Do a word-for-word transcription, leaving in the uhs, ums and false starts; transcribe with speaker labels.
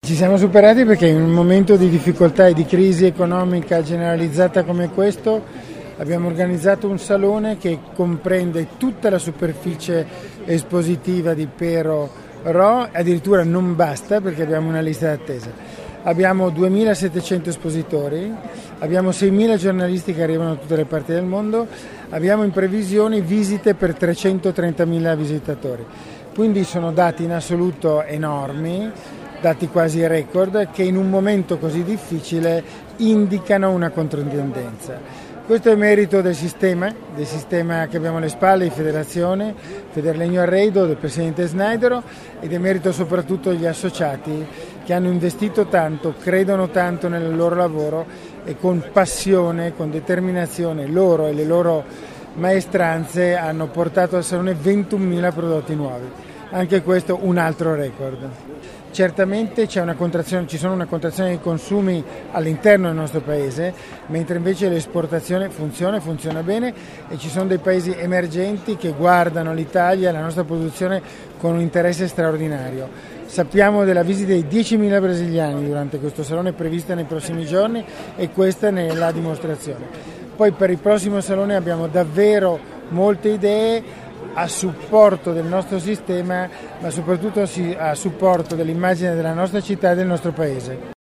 Speaker 1: Ci siamo superati perché in un momento di difficoltà e di crisi economica generalizzata come questo abbiamo organizzato un salone che comprende tutta la superficie espositiva di Pero Ro, addirittura non basta perché abbiamo una lista d'attesa. Abbiamo duemilasettecento espositori, abbiamo seimila giornalisti che arrivano da tutte le parti del mondo, abbiamo in previsione visite per trecentotrentamila visitatori. Quindi sono dati in assoluto enormi, dati quasi record, che in un momento così difficile indicano una controtendenza. Questo è merito del sistema, del sistema che abbiamo alle spalle, di Federazione, Federlegno Arredo, del Presidente Snaidero, ed è merito soprattutto degli associati che hanno investito tanto, credono tanto nel loro lavoro e con passione, con determinazione, loro e le loro maestranze hanno portato al Salone ventunomila prodotti nuovi. Anche questo un altro record. Certamente c'è una contrazione, ci sono una contrazione dei consumi all'interno del nostro paese, mentre invece l'esportazione funziona, funziona bene e ci sono dei paesi emergenti che guardano l'Italia e la nostra produzione con un interesse straordinario. Sappiamo della visita di diecimila brasiliani durante questo salone prevista nei prossimi giorni e questa ne è la dimostrazione. Poi per il prossimo salone abbiamo davvero molte idee a supporto del nostro sistema, ma soprattutto a supporto dell'immagine della nostra città e del nostro paese.